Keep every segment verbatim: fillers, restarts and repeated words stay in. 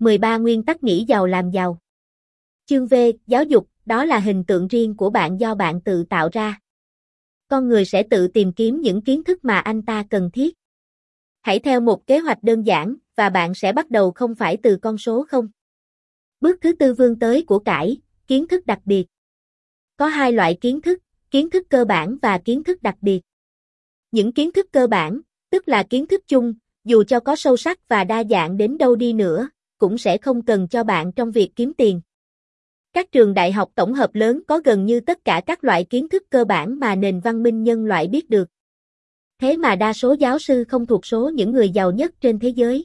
mười ba Nguyên tắc nghĩ giàu làm giàu. Chương V, giáo dục, đó là hình tượng riêng của bạn do bạn tự tạo ra. Con người sẽ tự tìm kiếm những kiến thức mà anh ta cần thiết. Hãy theo một kế hoạch đơn giản, và bạn sẽ bắt đầu không phải từ con số không. Bước thứ tư vươn tới của cải, kiến thức đặc biệt. Có hai loại kiến thức, kiến thức cơ bản và kiến thức đặc biệt. Những kiến thức cơ bản, tức là kiến thức chung, dù cho có sâu sắc và đa dạng đến đâu đi nữa, cũng sẽ không cần cho bạn trong việc kiếm tiền. Các trường đại học tổng hợp lớn có gần như tất cả các loại kiến thức cơ bản mà nền văn minh nhân loại biết được. Thế mà đa số giáo sư không thuộc số những người giàu nhất trên thế giới.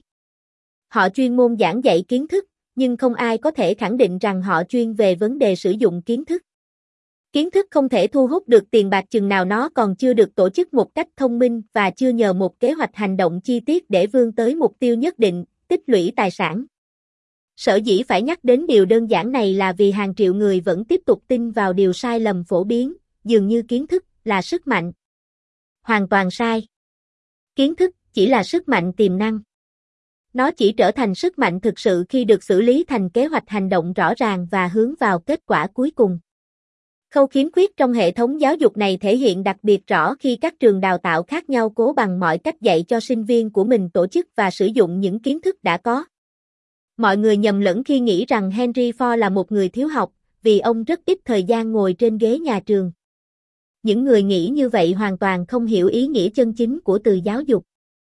Họ chuyên môn giảng dạy kiến thức, nhưng không ai có thể khẳng định rằng họ chuyên về vấn đề sử dụng kiến thức. Kiến thức không thể thu hút được tiền bạc chừng nào nó còn chưa được tổ chức một cách thông minh và chưa nhờ một kế hoạch hành động chi tiết để vươn tới mục tiêu nhất định, tích lũy tài sản. Sở dĩ phải nhắc đến điều đơn giản này là vì hàng triệu người vẫn tiếp tục tin vào điều sai lầm phổ biến, dường như kiến thức là sức mạnh. Hoàn toàn sai. Kiến thức chỉ là sức mạnh tiềm năng. Nó chỉ trở thành sức mạnh thực sự khi được xử lý thành kế hoạch hành động rõ ràng và hướng vào kết quả cuối cùng. Khâu khiếm khuyết trong hệ thống giáo dục này thể hiện đặc biệt rõ khi các trường đào tạo khác nhau cố bằng mọi cách dạy cho sinh viên của mình tổ chức và sử dụng những kiến thức đã có. Mọi người nhầm lẫn khi nghĩ rằng Henry Ford là một người thiếu học, vì ông rất ít thời gian ngồi trên ghế nhà trường. Những người nghĩ như vậy hoàn toàn không hiểu ý nghĩa chân chính của từ giáo dục.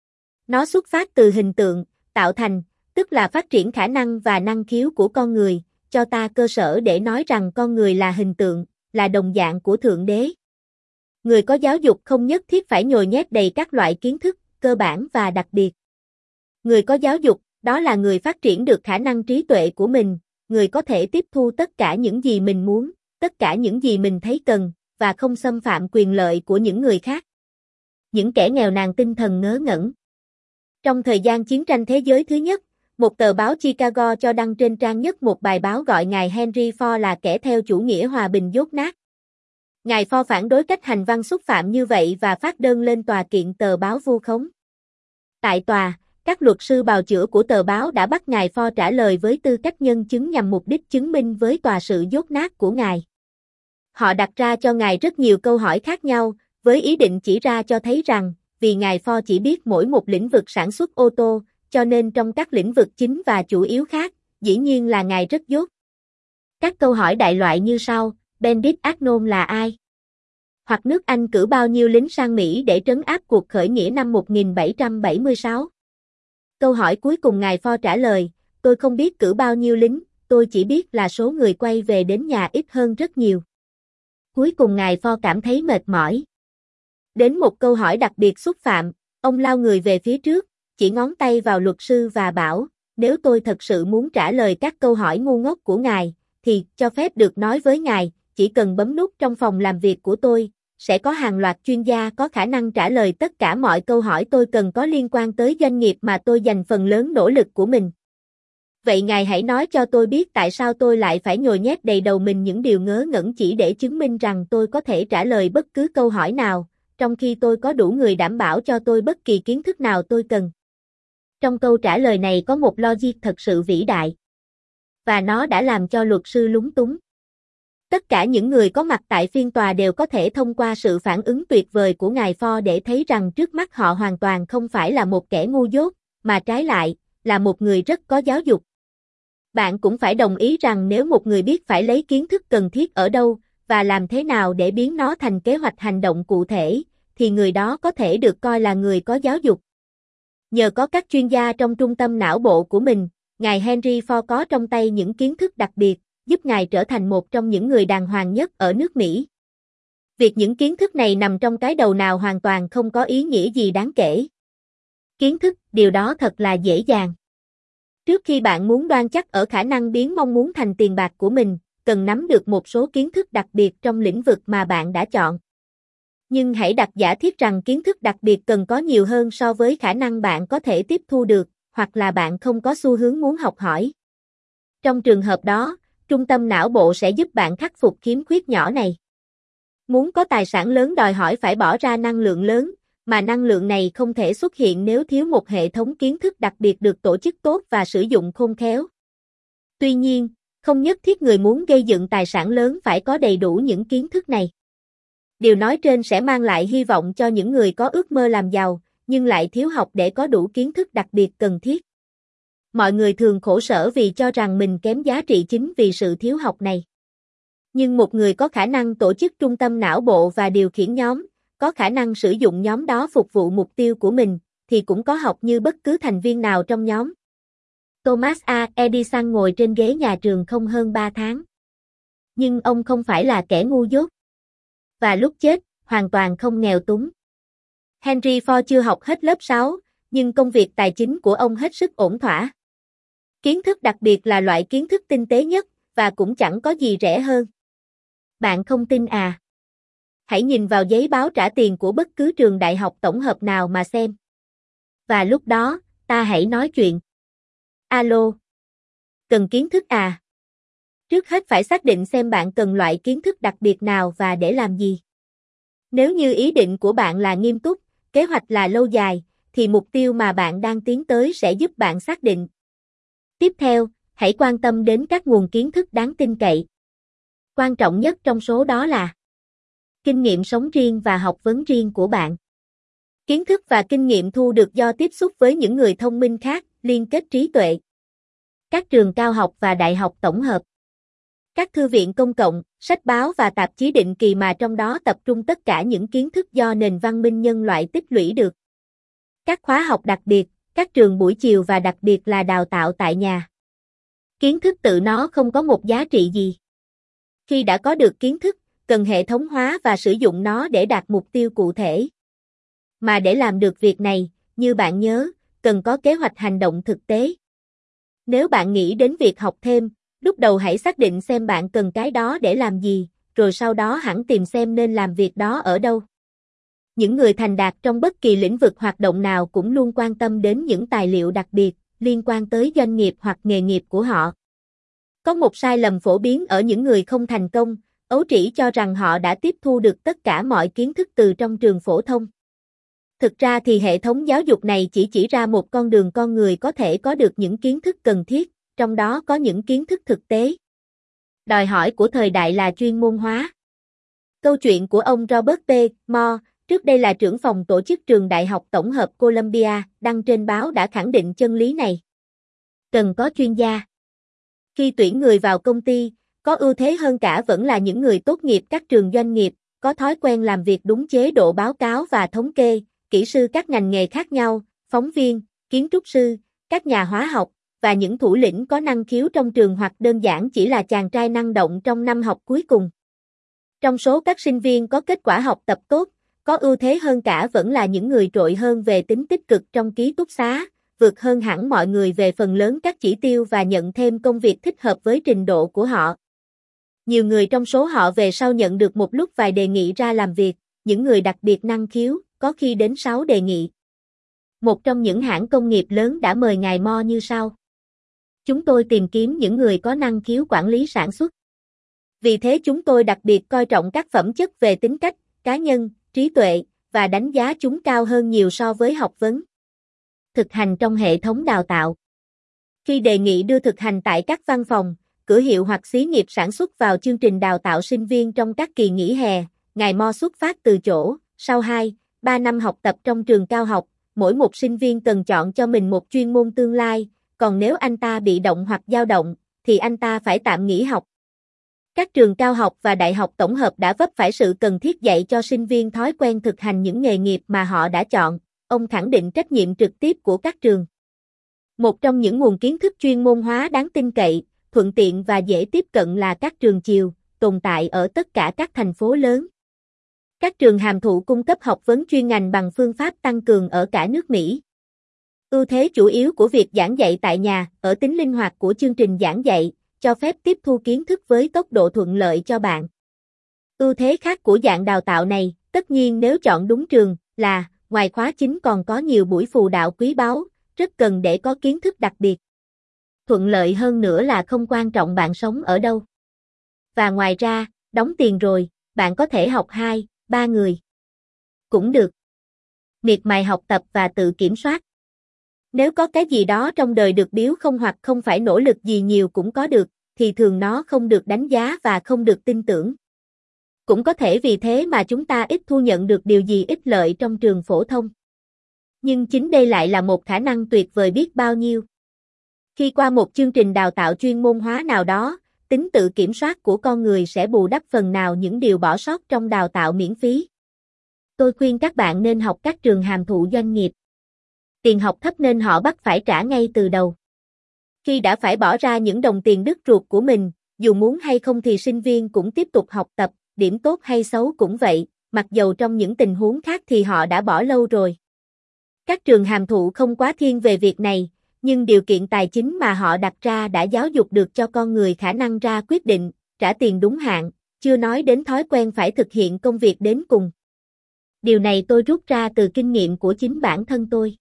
Nó xuất phát từ hình tượng, tạo thành, tức là phát triển khả năng và năng khiếu của con người, cho ta cơ sở để nói rằng con người là hình tượng, là đồng dạng của Thượng Đế. Người có giáo dục không nhất thiết phải nhồi nhét đầy các loại kiến thức, cơ bản và đặc biệt. Người có giáo dục, đó là người phát triển được khả năng trí tuệ của mình, người có thể tiếp thu tất cả những gì mình muốn, tất cả những gì mình thấy cần, và không xâm phạm quyền lợi của những người khác. Những kẻ nghèo nàn tinh thần ngớ ngẩn. Trong thời gian chiến tranh thế giới thứ nhất, một tờ báo Chicago cho đăng trên trang nhất một bài báo gọi ngài Henry Ford là kẻ theo chủ nghĩa hòa bình dốt nát. Ngài Ford phản đối cách hành văn xúc phạm như vậy và phát đơn lên tòa kiện tờ báo vu khống. Tại tòa, các luật sư bào chữa của tờ báo đã bắt ngài Ford trả lời với tư cách nhân chứng nhằm mục đích chứng minh với tòa sự dốt nát của ngài. Họ đặt ra cho ngài rất nhiều câu hỏi khác nhau, với ý định chỉ ra cho thấy rằng, vì ngài Ford chỉ biết mỗi một lĩnh vực sản xuất ô tô, cho nên trong các lĩnh vực chính và chủ yếu khác, dĩ nhiên là ngài rất dốt. Các câu hỏi đại loại như sau: Benedict Arnold là ai? Hoặc nước Anh cử bao nhiêu lính sang Mỹ để trấn áp cuộc khởi nghĩa năm một nghìn bảy trăm bảy mươi sáu? Câu hỏi cuối cùng ngài Ford trả lời, tôi không biết cử bao nhiêu lính, tôi chỉ biết là số người quay về đến nhà ít hơn rất nhiều. Cuối cùng ngài Ford cảm thấy mệt mỏi. Đến một câu hỏi đặc biệt xúc phạm, ông lao người về phía trước, chỉ ngón tay vào luật sư và bảo, nếu tôi thật sự muốn trả lời các câu hỏi ngu ngốc của ngài, thì cho phép được nói với ngài, chỉ cần bấm nút trong phòng làm việc của tôi, sẽ có hàng loạt chuyên gia có khả năng trả lời tất cả mọi câu hỏi tôi cần có liên quan tới doanh nghiệp mà tôi dành phần lớn nỗ lực của mình. Vậy ngài hãy nói cho tôi biết tại sao tôi lại phải nhồi nhét đầy đầu mình những điều ngớ ngẩn chỉ để chứng minh rằng tôi có thể trả lời bất cứ câu hỏi nào, trong khi tôi có đủ người đảm bảo cho tôi bất kỳ kiến thức nào tôi cần. Trong câu trả lời này có một logic thật sự vĩ đại. Và nó đã làm cho luật sư lúng túng. Tất cả những người có mặt tại phiên tòa đều có thể thông qua sự phản ứng tuyệt vời của ngài Ford để thấy rằng trước mắt họ hoàn toàn không phải là một kẻ ngu dốt, mà trái lại, là một người rất có giáo dục. Bạn cũng phải đồng ý rằng nếu một người biết phải lấy kiến thức cần thiết ở đâu, và làm thế nào để biến nó thành kế hoạch hành động cụ thể, thì người đó có thể được coi là người có giáo dục. Nhờ có các chuyên gia trong trung tâm não bộ của mình, ngài Henry Ford có trong tay những kiến thức đặc biệt, giúp ngài trở thành một trong những người đàng hoàng nhất ở nước Mỹ. Việc những kiến thức này nằm trong cái đầu nào hoàn toàn không có ý nghĩa gì đáng kể. Kiến thức, điều đó thật là dễ dàng. Trước khi bạn muốn đoan chắc ở khả năng biến mong muốn thành tiền bạc của mình, cần nắm được một số kiến thức đặc biệt trong lĩnh vực mà bạn đã chọn. Nhưng hãy đặt giả thiết rằng kiến thức đặc biệt cần có nhiều hơn so với khả năng bạn có thể tiếp thu được, hoặc là bạn không có xu hướng muốn học hỏi. Trong trường hợp đó, trung tâm não bộ sẽ giúp bạn khắc phục khiếm khuyết nhỏ này. Muốn có tài sản lớn đòi hỏi phải bỏ ra năng lượng lớn, mà năng lượng này không thể xuất hiện nếu thiếu một hệ thống kiến thức đặc biệt được tổ chức tốt và sử dụng khôn khéo. Tuy nhiên, không nhất thiết người muốn gây dựng tài sản lớn phải có đầy đủ những kiến thức này. Điều nói trên sẽ mang lại hy vọng cho những người có ước mơ làm giàu, nhưng lại thiếu học để có đủ kiến thức đặc biệt cần thiết. Mọi người thường khổ sở vì cho rằng mình kém giá trị chính vì sự thiếu học này. Nhưng một người có khả năng tổ chức trung tâm não bộ và điều khiển nhóm, có khả năng sử dụng nhóm đó phục vụ mục tiêu của mình, thì cũng có học như bất cứ thành viên nào trong nhóm. Thomas A. Edison ngồi trên ghế nhà trường không hơn ba tháng. Nhưng ông không phải là kẻ ngu dốt. Và lúc chết, hoàn toàn không nghèo túng. Henry Ford chưa học hết lớp sáu, nhưng công việc tài chính của ông hết sức ổn thỏa. Kiến thức đặc biệt là loại kiến thức tinh tế nhất, và cũng chẳng có gì rẻ hơn. Bạn không tin à? Hãy nhìn vào giấy báo trả tiền của bất cứ trường đại học tổng hợp nào mà xem. Và lúc đó, ta hãy nói chuyện. Alo. Cần kiến thức à? Trước hết phải xác định xem bạn cần loại kiến thức đặc biệt nào và để làm gì. Nếu như ý định của bạn là nghiêm túc, kế hoạch là lâu dài, thì mục tiêu mà bạn đang tiến tới sẽ giúp bạn xác định. Tiếp theo, hãy quan tâm đến các nguồn kiến thức đáng tin cậy. Quan trọng nhất trong số đó là kinh nghiệm sống riêng và học vấn riêng của bạn. Kiến thức và kinh nghiệm thu được do tiếp xúc với những người thông minh khác, liên kết trí tuệ. Các trường cao học và đại học tổng hợp. Các thư viện công cộng, sách báo và tạp chí định kỳ mà trong đó tập trung tất cả những kiến thức do nền văn minh nhân loại tích lũy được. Các khóa học đặc biệt, các trường buổi chiều và đặc biệt là đào tạo tại nhà. Kiến thức tự nó không có một giá trị gì. Khi đã có được kiến thức, cần hệ thống hóa và sử dụng nó để đạt mục tiêu cụ thể. Mà để làm được việc này, như bạn nhớ, cần có kế hoạch hành động thực tế. Nếu bạn nghĩ đến việc học thêm, lúc đầu hãy xác định xem bạn cần cái đó để làm gì, rồi sau đó hẳn tìm xem nên làm việc đó ở đâu. Những người thành đạt trong bất kỳ lĩnh vực hoạt động nào cũng luôn quan tâm đến những tài liệu đặc biệt, liên quan tới doanh nghiệp hoặc nghề nghiệp của họ. Có một sai lầm phổ biến ở những người không thành công, ấu trĩ cho rằng họ đã tiếp thu được tất cả mọi kiến thức từ trong trường phổ thông. Thực ra thì hệ thống giáo dục này chỉ chỉ ra một con đường con người có thể có được những kiến thức cần thiết, trong đó có những kiến thức thực tế. Đòi hỏi của thời đại là chuyên môn hóa. Câu chuyện của ông Robert P. Moore, trước đây là trưởng phòng tổ chức trường Đại học Tổng hợp Columbia, đăng trên báo đã khẳng định chân lý này. Cần có chuyên gia. Khi tuyển người vào công ty, có ưu thế hơn cả vẫn là những người tốt nghiệp các trường doanh nghiệp, có thói quen làm việc đúng chế độ báo cáo và thống kê, kỹ sư các ngành nghề khác nhau, phóng viên, kiến trúc sư, các nhà hóa học, và những thủ lĩnh có năng khiếu trong trường hoặc đơn giản chỉ là chàng trai năng động trong năm học cuối cùng. Trong số các sinh viên có kết quả học tập tốt, có ưu thế hơn cả vẫn là những người trội hơn về tính tích cực trong ký túc xá, vượt hơn hẳn mọi người về phần lớn các chỉ tiêu và nhận thêm công việc thích hợp với trình độ của họ. Nhiều người trong số họ về sau nhận được một lúc vài đề nghị ra làm việc, những người đặc biệt năng khiếu, có khi đến sáu đề nghị. Một trong những hãng công nghiệp lớn đã mời ngài Moore như sau. Chúng tôi tìm kiếm những người có năng khiếu quản lý sản xuất. Vì thế chúng tôi đặc biệt coi trọng các phẩm chất về tính cách, cá nhân, trí tuệ, và đánh giá chúng cao hơn nhiều so với học vấn. Thực hành trong hệ thống đào tạo. Khi đề nghị đưa thực hành tại các văn phòng, cửa hiệu hoặc xí nghiệp sản xuất vào chương trình đào tạo sinh viên trong các kỳ nghỉ hè, ngài Moore xuất phát từ chỗ, sau hai, ba năm học tập trong trường cao học, mỗi một sinh viên cần chọn cho mình một chuyên môn tương lai, còn nếu anh ta bị động hoặc dao động, thì anh ta phải tạm nghỉ học. Các trường cao học và đại học tổng hợp đã vấp phải sự cần thiết dạy cho sinh viên thói quen thực hành những nghề nghiệp mà họ đã chọn, ông khẳng định trách nhiệm trực tiếp của các trường. Một trong những nguồn kiến thức chuyên môn hóa đáng tin cậy, thuận tiện và dễ tiếp cận là các trường chiều, tồn tại ở tất cả các thành phố lớn. Các trường hàm thụ cung cấp học vấn chuyên ngành bằng phương pháp tăng cường ở cả nước Mỹ. Ưu thế chủ yếu của việc giảng dạy tại nhà, ở tính linh hoạt của chương trình giảng dạy, cho phép tiếp thu kiến thức với tốc độ thuận lợi cho bạn. Ưu thế khác của dạng đào tạo này, tất nhiên nếu chọn đúng trường, là, ngoài khóa chính còn có nhiều buổi phù đạo quý báu, rất cần để có kiến thức đặc biệt. Thuận lợi hơn nữa là không quan trọng bạn sống ở đâu. Và ngoài ra, đóng tiền rồi, bạn có thể học hai, ba người. Cũng được. Miệt mài học tập và tự kiểm soát. Nếu có cái gì đó trong đời được biếu không hoặc không phải nỗ lực gì nhiều cũng có được, thì thường nó không được đánh giá và không được tin tưởng. Cũng có thể vì thế mà chúng ta ít thu nhận được điều gì ích lợi trong trường phổ thông. Nhưng chính đây lại là một khả năng tuyệt vời biết bao nhiêu. Khi qua một chương trình đào tạo chuyên môn hóa nào đó, tính tự kiểm soát của con người sẽ bù đắp phần nào những điều bỏ sót trong đào tạo miễn phí. Tôi khuyên các bạn nên học các trường hàm thụ doanh nghiệp. Tiền học thấp nên họ bắt phải trả ngay từ đầu. Khi đã phải bỏ ra những đồng tiền đứt ruột của mình, dù muốn hay không thì sinh viên cũng tiếp tục học tập, điểm tốt hay xấu cũng vậy, mặc dầu trong những tình huống khác thì họ đã bỏ lâu rồi. Các trường hàm thụ không quá thiên về việc này, nhưng điều kiện tài chính mà họ đặt ra đã giáo dục được cho con người khả năng ra quyết định, trả tiền đúng hạn, chưa nói đến thói quen phải thực hiện công việc đến cùng. Điều này tôi rút ra từ kinh nghiệm của chính bản thân tôi.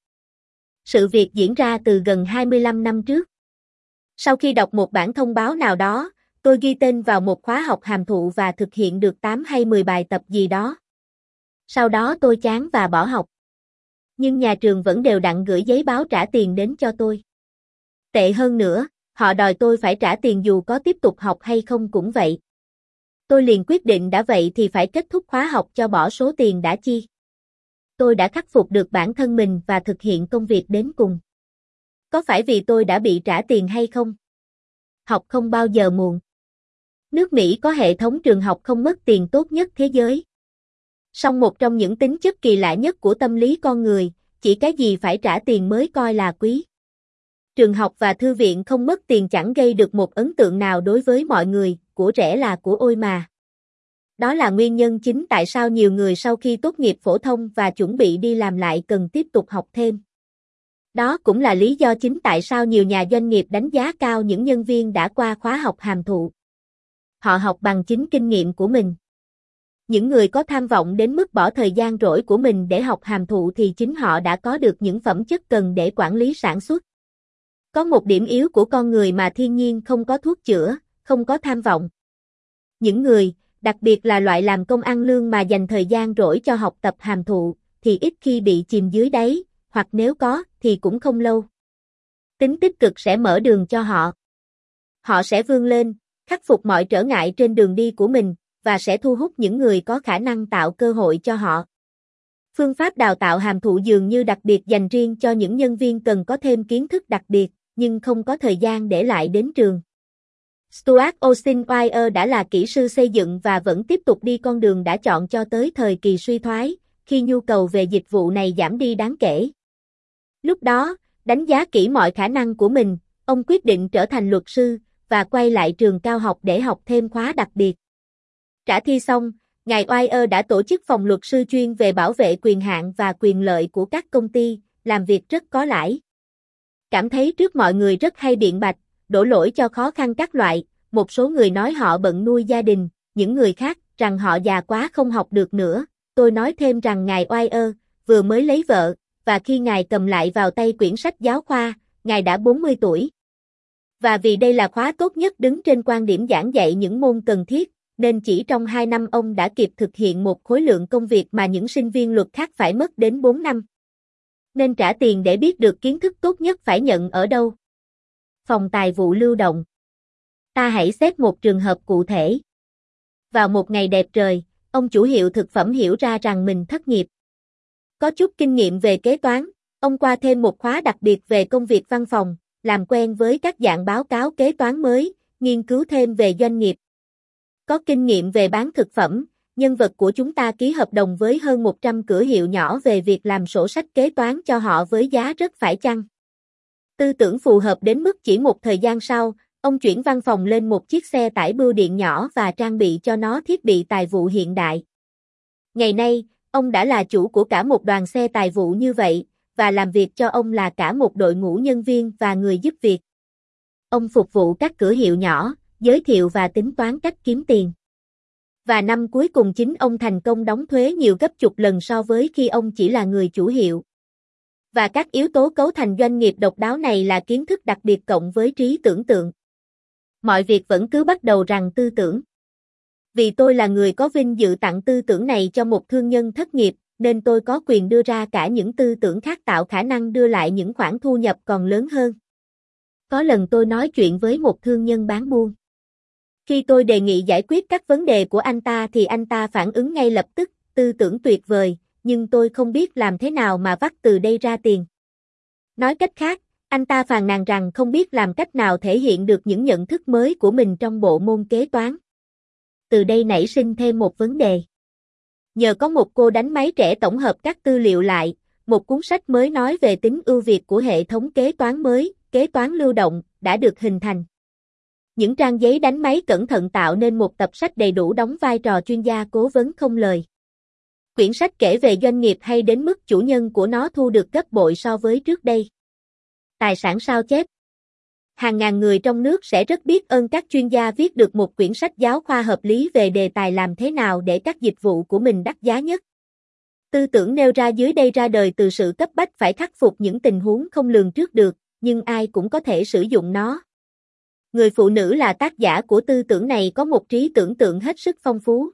Sự việc diễn ra từ gần hai mươi lăm năm trước. Sau khi đọc một bản thông báo nào đó, tôi ghi tên vào một khóa học hàm thụ và thực hiện được tám hay mười bài tập gì đó. Sau đó tôi chán và bỏ học. Nhưng nhà trường vẫn đều đặn gửi giấy báo trả tiền đến cho tôi. Tệ hơn nữa, họ đòi tôi phải trả tiền dù có tiếp tục học hay không cũng vậy. Tôi liền quyết định đã vậy thì phải kết thúc khóa học cho bỏ số tiền đã chi. Tôi đã khắc phục được bản thân mình và thực hiện công việc đến cùng. Có phải vì tôi đã bị trả tiền hay không? Học không bao giờ muộn. Nước Mỹ có hệ thống trường học không mất tiền tốt nhất thế giới. Song một trong những tính chất kỳ lạ nhất của tâm lý con người, chỉ cái gì phải trả tiền mới coi là quý. Trường học và thư viện không mất tiền chẳng gây được một ấn tượng nào đối với mọi người, của rẻ là của ôi mà. Đó là nguyên nhân chính tại sao nhiều người sau khi tốt nghiệp phổ thông và chuẩn bị đi làm lại cần tiếp tục học thêm. Đó cũng là lý do chính tại sao nhiều nhà doanh nghiệp đánh giá cao những nhân viên đã qua khóa học hàm thụ. Họ học bằng chính kinh nghiệm của mình. Những người có tham vọng đến mức bỏ thời gian rỗi của mình để học hàm thụ thì chính họ đã có được những phẩm chất cần để quản lý sản xuất. Có một điểm yếu của con người mà thiên nhiên không có thuốc chữa, không có tham vọng. Những người, đặc biệt là loại làm công ăn lương mà dành thời gian rỗi cho học tập hàm thụ, thì ít khi bị chìm dưới đáy, hoặc nếu có, thì cũng không lâu. Tính tích cực sẽ mở đường cho họ. Họ sẽ vươn lên, khắc phục mọi trở ngại trên đường đi của mình, và sẽ thu hút những người có khả năng tạo cơ hội cho họ. Phương pháp đào tạo hàm thụ dường như đặc biệt dành riêng cho những nhân viên cần có thêm kiến thức đặc biệt, nhưng không có thời gian để lại đến trường. Stuart Austin Wire đã là kỹ sư xây dựng và vẫn tiếp tục đi con đường đã chọn cho tới thời kỳ suy thoái, khi nhu cầu về dịch vụ này giảm đi đáng kể. Lúc đó, đánh giá kỹ mọi khả năng của mình, ông quyết định trở thành luật sư, và quay lại trường cao học để học thêm khóa đặc biệt. Trả thi xong, ngài Wire đã tổ chức phòng luật sư chuyên về bảo vệ quyền hạn và quyền lợi của các công ty, làm việc rất có lãi. Cảm thấy trước mọi người rất hay biện bạch, đổ lỗi cho khó khăn các loại, một số người nói họ bận nuôi gia đình, những người khác rằng họ già quá không học được nữa. Tôi nói thêm rằng ngài Wire vừa mới lấy vợ, và khi ngài cầm lại vào tay quyển sách giáo khoa, ngài đã bốn mươi tuổi. Và vì đây là khóa tốt nhất đứng trên quan điểm giảng dạy những môn cần thiết, nên chỉ trong hai năm ông đã kịp thực hiện một khối lượng công việc mà những sinh viên luật khác phải mất đến bốn năm. Nên trả tiền để biết được kiến thức tốt nhất phải nhận ở đâu. Phòng tài vụ lưu động. Ta hãy xét một trường hợp cụ thể. Vào một ngày đẹp trời, ông chủ hiệu thực phẩm hiểu ra rằng mình thất nghiệp. Có chút kinh nghiệm về kế toán, ông qua thêm một khóa đặc biệt về công việc văn phòng, làm quen với các dạng báo cáo kế toán mới, nghiên cứu thêm về doanh nghiệp. Có kinh nghiệm về bán thực phẩm, nhân vật của chúng ta ký hợp đồng với hơn một trăm cửa hiệu nhỏ về việc làm sổ sách kế toán cho họ với giá rất phải chăng. Tư tưởng phù hợp đến mức chỉ một thời gian sau, ông chuyển văn phòng lên một chiếc xe tải bưu điện nhỏ và trang bị cho nó thiết bị tài vụ hiện đại. Ngày nay, ông đã là chủ của cả một đoàn xe tài vụ như vậy, và làm việc cho ông là cả một đội ngũ nhân viên và người giúp việc. Ông phục vụ các cửa hiệu nhỏ, giới thiệu và tính toán cách kiếm tiền. Và năm cuối cùng chính ông thành công đóng thuế nhiều gấp chục lần so với khi ông chỉ là người chủ hiệu. Và các yếu tố cấu thành doanh nghiệp độc đáo này là kiến thức đặc biệt cộng với trí tưởng tượng. Mọi việc vẫn cứ bắt đầu rằng tư tưởng. Vì tôi là người có vinh dự tặng tư tưởng này cho một thương nhân thất nghiệp, nên tôi có quyền đưa ra cả những tư tưởng khác tạo khả năng đưa lại những khoản thu nhập còn lớn hơn. Có lần tôi nói chuyện với một thương nhân bán buôn. Khi tôi đề nghị giải quyết các vấn đề của anh ta thì anh ta phản ứng ngay lập tức, tư tưởng tuyệt vời, nhưng tôi không biết làm thế nào mà vắt từ đây ra tiền. Nói cách khác, anh ta phàn nàn rằng không biết làm cách nào thể hiện được những nhận thức mới của mình trong bộ môn kế toán. Từ đây nảy sinh thêm một vấn đề. Nhờ có một cô đánh máy trẻ tổng hợp các tư liệu lại, một cuốn sách mới nói về tính ưu việt của hệ thống kế toán mới, kế toán lưu động, đã được hình thành. Những trang giấy đánh máy cẩn thận tạo nên một tập sách đầy đủ đóng vai trò chuyên gia cố vấn không lời. Quyển sách kể về doanh nghiệp hay đến mức chủ nhân của nó thu được gấp bội so với trước đây. Tài sản sao chép. Hàng ngàn người trong nước sẽ rất biết ơn các chuyên gia viết được một quyển sách giáo khoa hợp lý về đề tài làm thế nào để các dịch vụ của mình đắt giá nhất. Tư tưởng nêu ra dưới đây ra đời từ sự cấp bách phải khắc phục những tình huống không lường trước được, nhưng ai cũng có thể sử dụng nó. Người phụ nữ là tác giả của tư tưởng này có một trí tưởng tượng hết sức phong phú.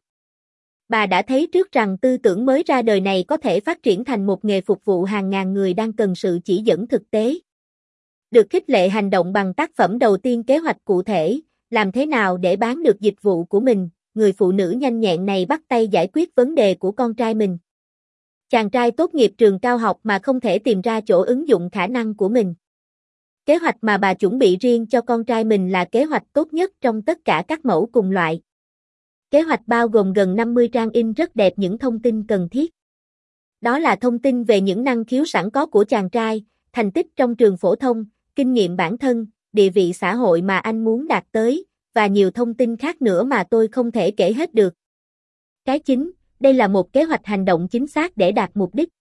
Bà đã thấy trước rằng tư tưởng mới ra đời này có thể phát triển thành một nghề phục vụ hàng ngàn người đang cần sự chỉ dẫn thực tế. Được khích lệ hành động bằng tác phẩm đầu tiên kế hoạch cụ thể, làm thế nào để bán được dịch vụ của mình, người phụ nữ nhanh nhẹn này bắt tay giải quyết vấn đề của con trai mình. Chàng trai tốt nghiệp trường cao học mà không thể tìm ra chỗ ứng dụng khả năng của mình. Kế hoạch mà bà chuẩn bị riêng cho con trai mình là kế hoạch tốt nhất trong tất cả các mẫu cùng loại. Kế hoạch bao gồm gần năm mươi trang in rất đẹp những thông tin cần thiết. Đó là thông tin về những năng khiếu sẵn có của chàng trai, thành tích trong trường phổ thông, kinh nghiệm bản thân, địa vị xã hội mà anh muốn đạt tới, và nhiều thông tin khác nữa mà tôi không thể kể hết được. Cái chính, đây là một kế hoạch hành động chính xác để đạt mục đích.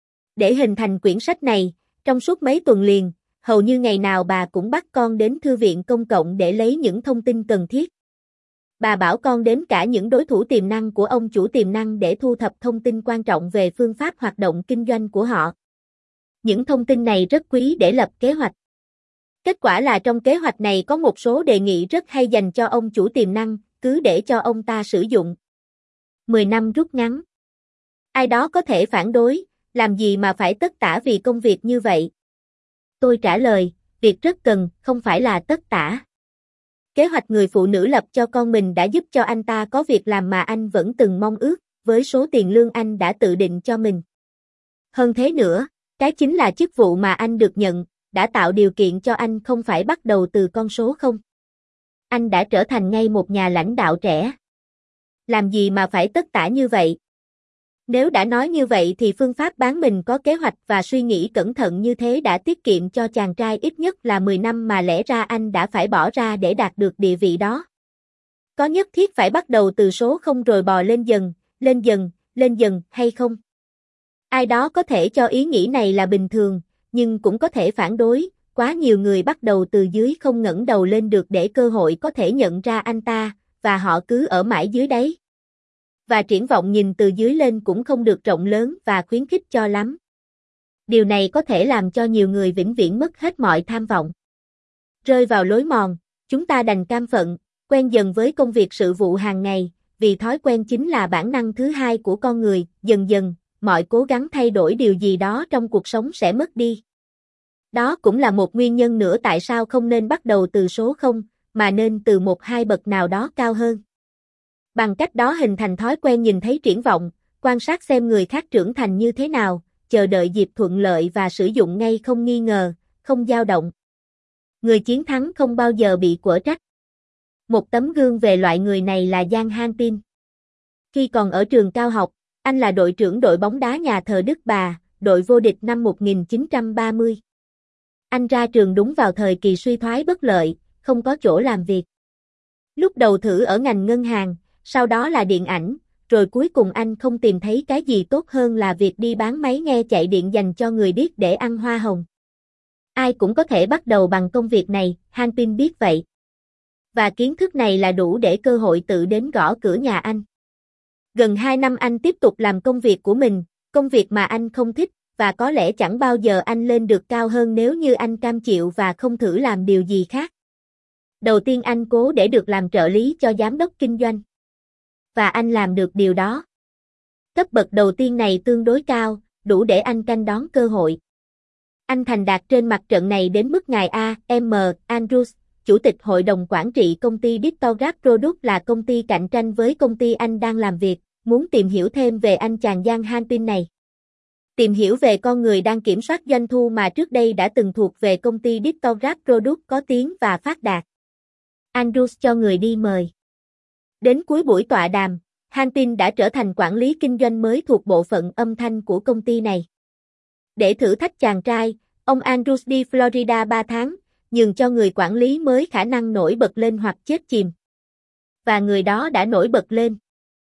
Để hình thành quyển sách này, trong suốt mấy tuần liền, hầu như ngày nào bà cũng bắt con đến thư viện công cộng để lấy những thông tin cần thiết. Bà bảo con đến cả những đối thủ tiềm năng của ông chủ tiềm năng để thu thập thông tin quan trọng về phương pháp hoạt động kinh doanh của họ. Những thông tin này rất quý để lập kế hoạch. Kết quả là trong kế hoạch này có một số đề nghị rất hay dành cho ông chủ tiềm năng, cứ để cho ông ta sử dụng. mười năm rút ngắn. Ai đó có thể phản đối, làm gì mà phải tất tả vì công việc như vậy? Tôi trả lời, việc rất cần, không phải là tất tả. Kế hoạch người phụ nữ lập cho con mình đã giúp cho anh ta có việc làm mà anh vẫn từng mong ước, với số tiền lương anh đã tự định cho mình. Hơn thế nữa, cái chính là chức vụ mà anh được nhận, đã tạo điều kiện cho anh không phải bắt đầu từ con số không. Anh đã trở thành ngay một nhà lãnh đạo trẻ. Làm gì mà phải tất tả như vậy? Nếu đã nói như vậy thì phương pháp bán mình có kế hoạch và suy nghĩ cẩn thận như thế đã tiết kiệm cho chàng trai ít nhất là mười năm mà lẽ ra anh đã phải bỏ ra để đạt được địa vị đó. Có nhất thiết phải bắt đầu từ số không rồi bò lên dần, lên dần, lên dần hay không? Ai đó có thể cho ý nghĩ này là bình thường, nhưng cũng có thể phản đối, quá nhiều người bắt đầu từ dưới không ngẩng đầu lên được để cơ hội có thể nhận ra anh ta, và họ cứ ở mãi dưới đáy. Và triển vọng nhìn từ dưới lên cũng không được rộng lớn và khuyến khích cho lắm. Điều này có thể làm cho nhiều người vĩnh viễn mất hết mọi tham vọng. Rơi vào lối mòn, chúng ta đành cam phận, quen dần với công việc sự vụ hàng ngày, vì thói quen chính là bản năng thứ hai của con người, dần dần, mọi cố gắng thay đổi điều gì đó trong cuộc sống sẽ mất đi. Đó cũng là một nguyên nhân nữa tại sao không nên bắt đầu từ số không, mà nên từ một hai bậc nào đó cao hơn. Bằng cách đó hình thành thói quen nhìn thấy triển vọng, quan sát xem người khác trưởng thành như thế nào, chờ đợi dịp thuận lợi và sử dụng ngay không nghi ngờ, không dao động. Người chiến thắng không bao giờ bị quở trách. Một tấm gương về loại người này là Giang Hanpin. Khi còn ở trường cao học, anh là đội trưởng đội bóng đá nhà thờ Đức Bà, đội vô địch năm một nghìn chín trăm ba mươi. Anh ra trường đúng vào thời kỳ suy thoái bất lợi, không có chỗ làm việc. Lúc đầu thử ở ngành ngân hàng, sau đó là điện ảnh, rồi cuối cùng anh không tìm thấy cái gì tốt hơn là việc đi bán máy nghe chạy điện dành cho người điếc để ăn hoa hồng. Ai cũng có thể bắt đầu bằng công việc này, Hanpin biết vậy. Và kiến thức này là đủ để cơ hội tự đến gõ cửa nhà anh. Gần hai năm anh tiếp tục làm công việc của mình, công việc mà anh không thích, và có lẽ chẳng bao giờ anh lên được cao hơn nếu như anh cam chịu và không thử làm điều gì khác. Đầu tiên anh cố để được làm trợ lý cho giám đốc kinh doanh. Và anh làm được điều đó. Cấp bậc đầu tiên này tương đối cao, đủ để anh canh đón cơ hội. Anh thành đạt trên mặt trận này đến mức ngài A. M. Andrews, Chủ tịch Hội đồng Quản trị công ty Dictograph Product là công ty cạnh tranh với công ty anh đang làm việc, muốn tìm hiểu thêm về anh chàng Giang Hantin này. Tìm hiểu về con người đang kiểm soát doanh thu mà trước đây đã từng thuộc về công ty Dictograph Product có tiếng và phát đạt. Andrews cho người đi mời. Đến cuối buổi tọa đàm, Hantin đã trở thành quản lý kinh doanh mới thuộc bộ phận âm thanh của công ty này. Để thử thách chàng trai, ông Andrews đi Florida ba tháng, nhường cho người quản lý mới khả năng nổi bật lên hoặc chết chìm. Và người đó đã nổi bật lên.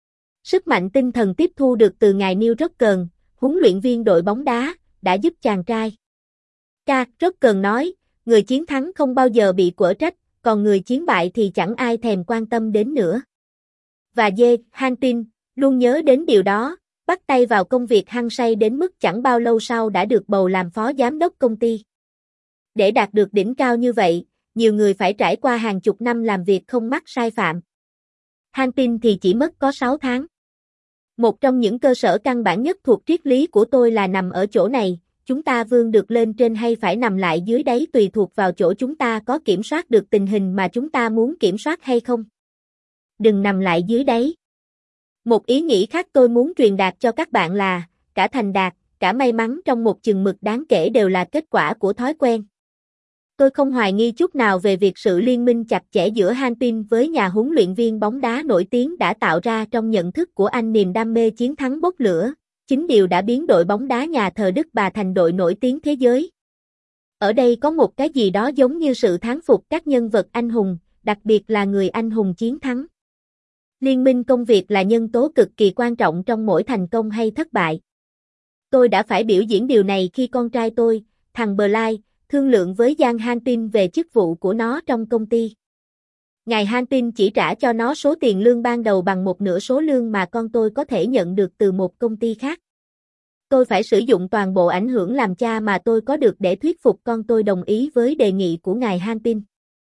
Sức mạnh tinh thần tiếp thu được từ ngài Neil Druckmann, huấn luyện viên đội bóng đá, đã giúp chàng trai. K. Druckmann nói, người chiến thắng không bao giờ bị quở trách, còn người chiến bại thì chẳng ai thèm quan tâm đến nữa. Và D. Hantin, luôn nhớ đến điều đó, bắt tay vào công việc hăng say đến mức chẳng bao lâu sau đã được bầu làm phó giám đốc công ty. Để đạt được đỉnh cao như vậy, nhiều người phải trải qua hàng chục năm làm việc không mắc sai phạm. Hantin thì chỉ mất có sáu tháng. Một trong những cơ sở căn bản nhất thuộc triết lý của tôi là nằm ở chỗ này, chúng ta vươn được lên trên hay phải nằm lại dưới đáy tùy thuộc vào chỗ chúng ta có kiểm soát được tình hình mà chúng ta muốn kiểm soát hay không. Đừng nằm lại dưới đáy. Một ý nghĩ khác tôi muốn truyền đạt cho các bạn là, cả thành đạt, cả may mắn trong một chừng mực đáng kể đều là kết quả của thói quen. Tôi không hoài nghi chút nào về việc sự liên minh chặt chẽ giữa Hantin với nhà huấn luyện viên bóng đá nổi tiếng đã tạo ra trong nhận thức của anh niềm đam mê chiến thắng bốc lửa, chính điều đã biến đội bóng đá nhà thờ Đức Bà thành đội nổi tiếng thế giới. Ở đây có một cái gì đó giống như sự thán phục các nhân vật anh hùng, đặc biệt là người anh hùng chiến thắng. Liên minh công việc là nhân tố cực kỳ quan trọng trong mỗi thành công hay thất bại. Tôi đã phải biểu diễn điều này khi con trai tôi, thằng Blythe, thương lượng với Giang Hantin về chức vụ của nó trong công ty. Ngài Hantin chỉ trả cho nó số tiền lương ban đầu bằng một nửa số lương mà con tôi có thể nhận được từ một công ty khác. Tôi phải sử dụng toàn bộ ảnh hưởng làm cha mà tôi có được để thuyết phục con tôi đồng ý với đề nghị của ngài Hantin.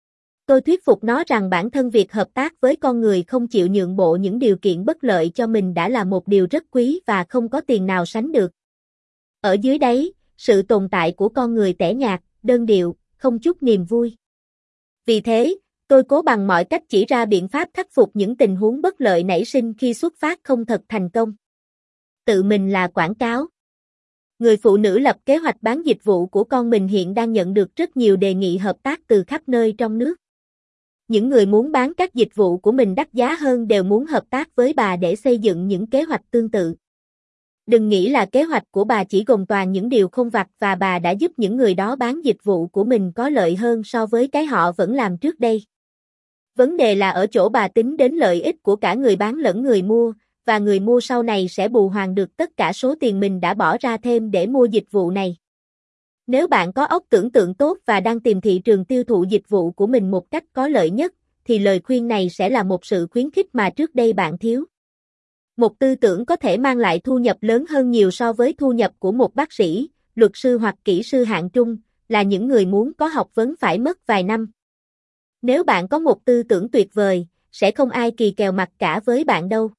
Tôi thuyết phục nó rằng bản thân việc hợp tác với con người không chịu nhượng bộ những điều kiện bất lợi cho mình đã là một điều rất quý và không có tiền nào sánh được. Ở dưới đáy, sự tồn tại của con người tẻ nhạt, đơn điệu, không chút niềm vui. Vì thế, tôi cố bằng mọi cách chỉ ra biện pháp khắc phục những tình huống bất lợi nảy sinh khi xuất phát không thật thành công. Tự mình là quảng cáo. Người phụ nữ lập kế hoạch bán dịch vụ của con mình hiện đang nhận được rất nhiều đề nghị hợp tác từ khắp nơi trong nước. Những người muốn bán các dịch vụ của mình đắt giá hơn đều muốn hợp tác với bà để xây dựng những kế hoạch tương tự. Đừng nghĩ là kế hoạch của bà chỉ gồm toàn những điều không vặt và bà đã giúp những người đó bán dịch vụ của mình có lợi hơn so với cái họ vẫn làm trước đây. Vấn đề là ở chỗ bà tính đến lợi ích của cả người bán lẫn người mua, và người mua sau này sẽ bù hoàn được tất cả số tiền mình đã bỏ ra thêm để mua dịch vụ này. Nếu bạn có óc tưởng tượng tốt và đang tìm thị trường tiêu thụ dịch vụ của mình một cách có lợi nhất, thì lời khuyên này sẽ là một sự khuyến khích mà trước đây bạn thiếu. Một tư tưởng có thể mang lại thu nhập lớn hơn nhiều so với thu nhập của một bác sĩ, luật sư hoặc kỹ sư hạng trung, là những người muốn có học vấn phải mất vài năm. Nếu bạn có một tư tưởng tuyệt vời, sẽ không ai kỳ kèo mặt cả với bạn đâu.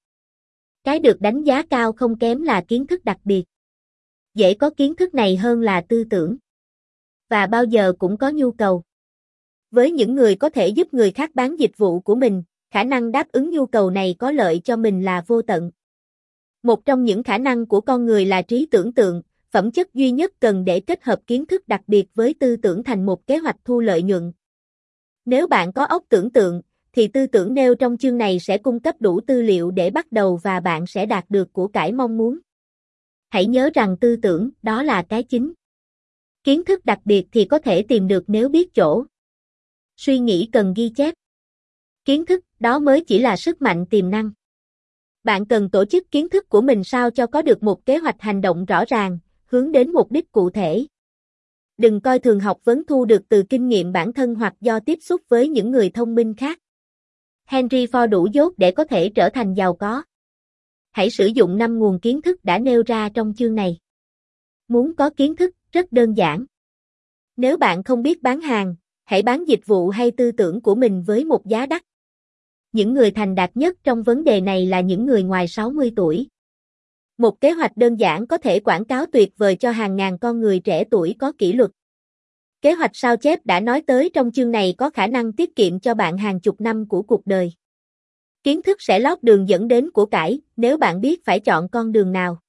Cái được đánh giá cao không kém là kiến thức đặc biệt. Dễ có kiến thức này hơn là tư tưởng. Và bao giờ cũng có nhu cầu. Với những người có thể giúp người khác bán dịch vụ của mình, khả năng đáp ứng nhu cầu này có lợi cho mình là vô tận. Một trong những khả năng của con người là trí tưởng tượng, phẩm chất duy nhất cần để kết hợp kiến thức đặc biệt với tư tưởng thành một kế hoạch thu lợi nhuận. Nếu bạn có óc tưởng tượng, thì tư tưởng nêu trong chương này sẽ cung cấp đủ tư liệu để bắt đầu và bạn sẽ đạt được của cải mong muốn. Hãy nhớ rằng tư tưởng, đó là cái chính. Kiến thức đặc biệt thì có thể tìm được nếu biết chỗ. Suy nghĩ cần ghi chép. Kiến thức, đó mới chỉ là sức mạnh tiềm năng. Bạn cần tổ chức kiến thức của mình sao cho có được một kế hoạch hành động rõ ràng, hướng đến mục đích cụ thể. Đừng coi thường học vấn thu được từ kinh nghiệm bản thân hoặc do tiếp xúc với những người thông minh khác. Henry Ford đủ dốt để có thể trở thành giàu có. Hãy sử dụng năm nguồn kiến thức đã nêu ra trong chương này. Muốn có kiến thức, rất đơn giản. Nếu bạn không biết bán hàng, hãy bán dịch vụ hay tư tưởng của mình với một giá đắt. Những người thành đạt nhất trong vấn đề này là những người ngoài sáu mươi tuổi. Một kế hoạch đơn giản có thể quảng cáo tuyệt vời cho hàng ngàn con người trẻ tuổi có kỷ luật. Kế hoạch sao chép đã nói tới trong chương này có khả năng tiết kiệm cho bạn hàng chục năm của cuộc đời. Kiến thức sẽ lót đường dẫn đến của cải, nếu bạn biết phải chọn con đường nào.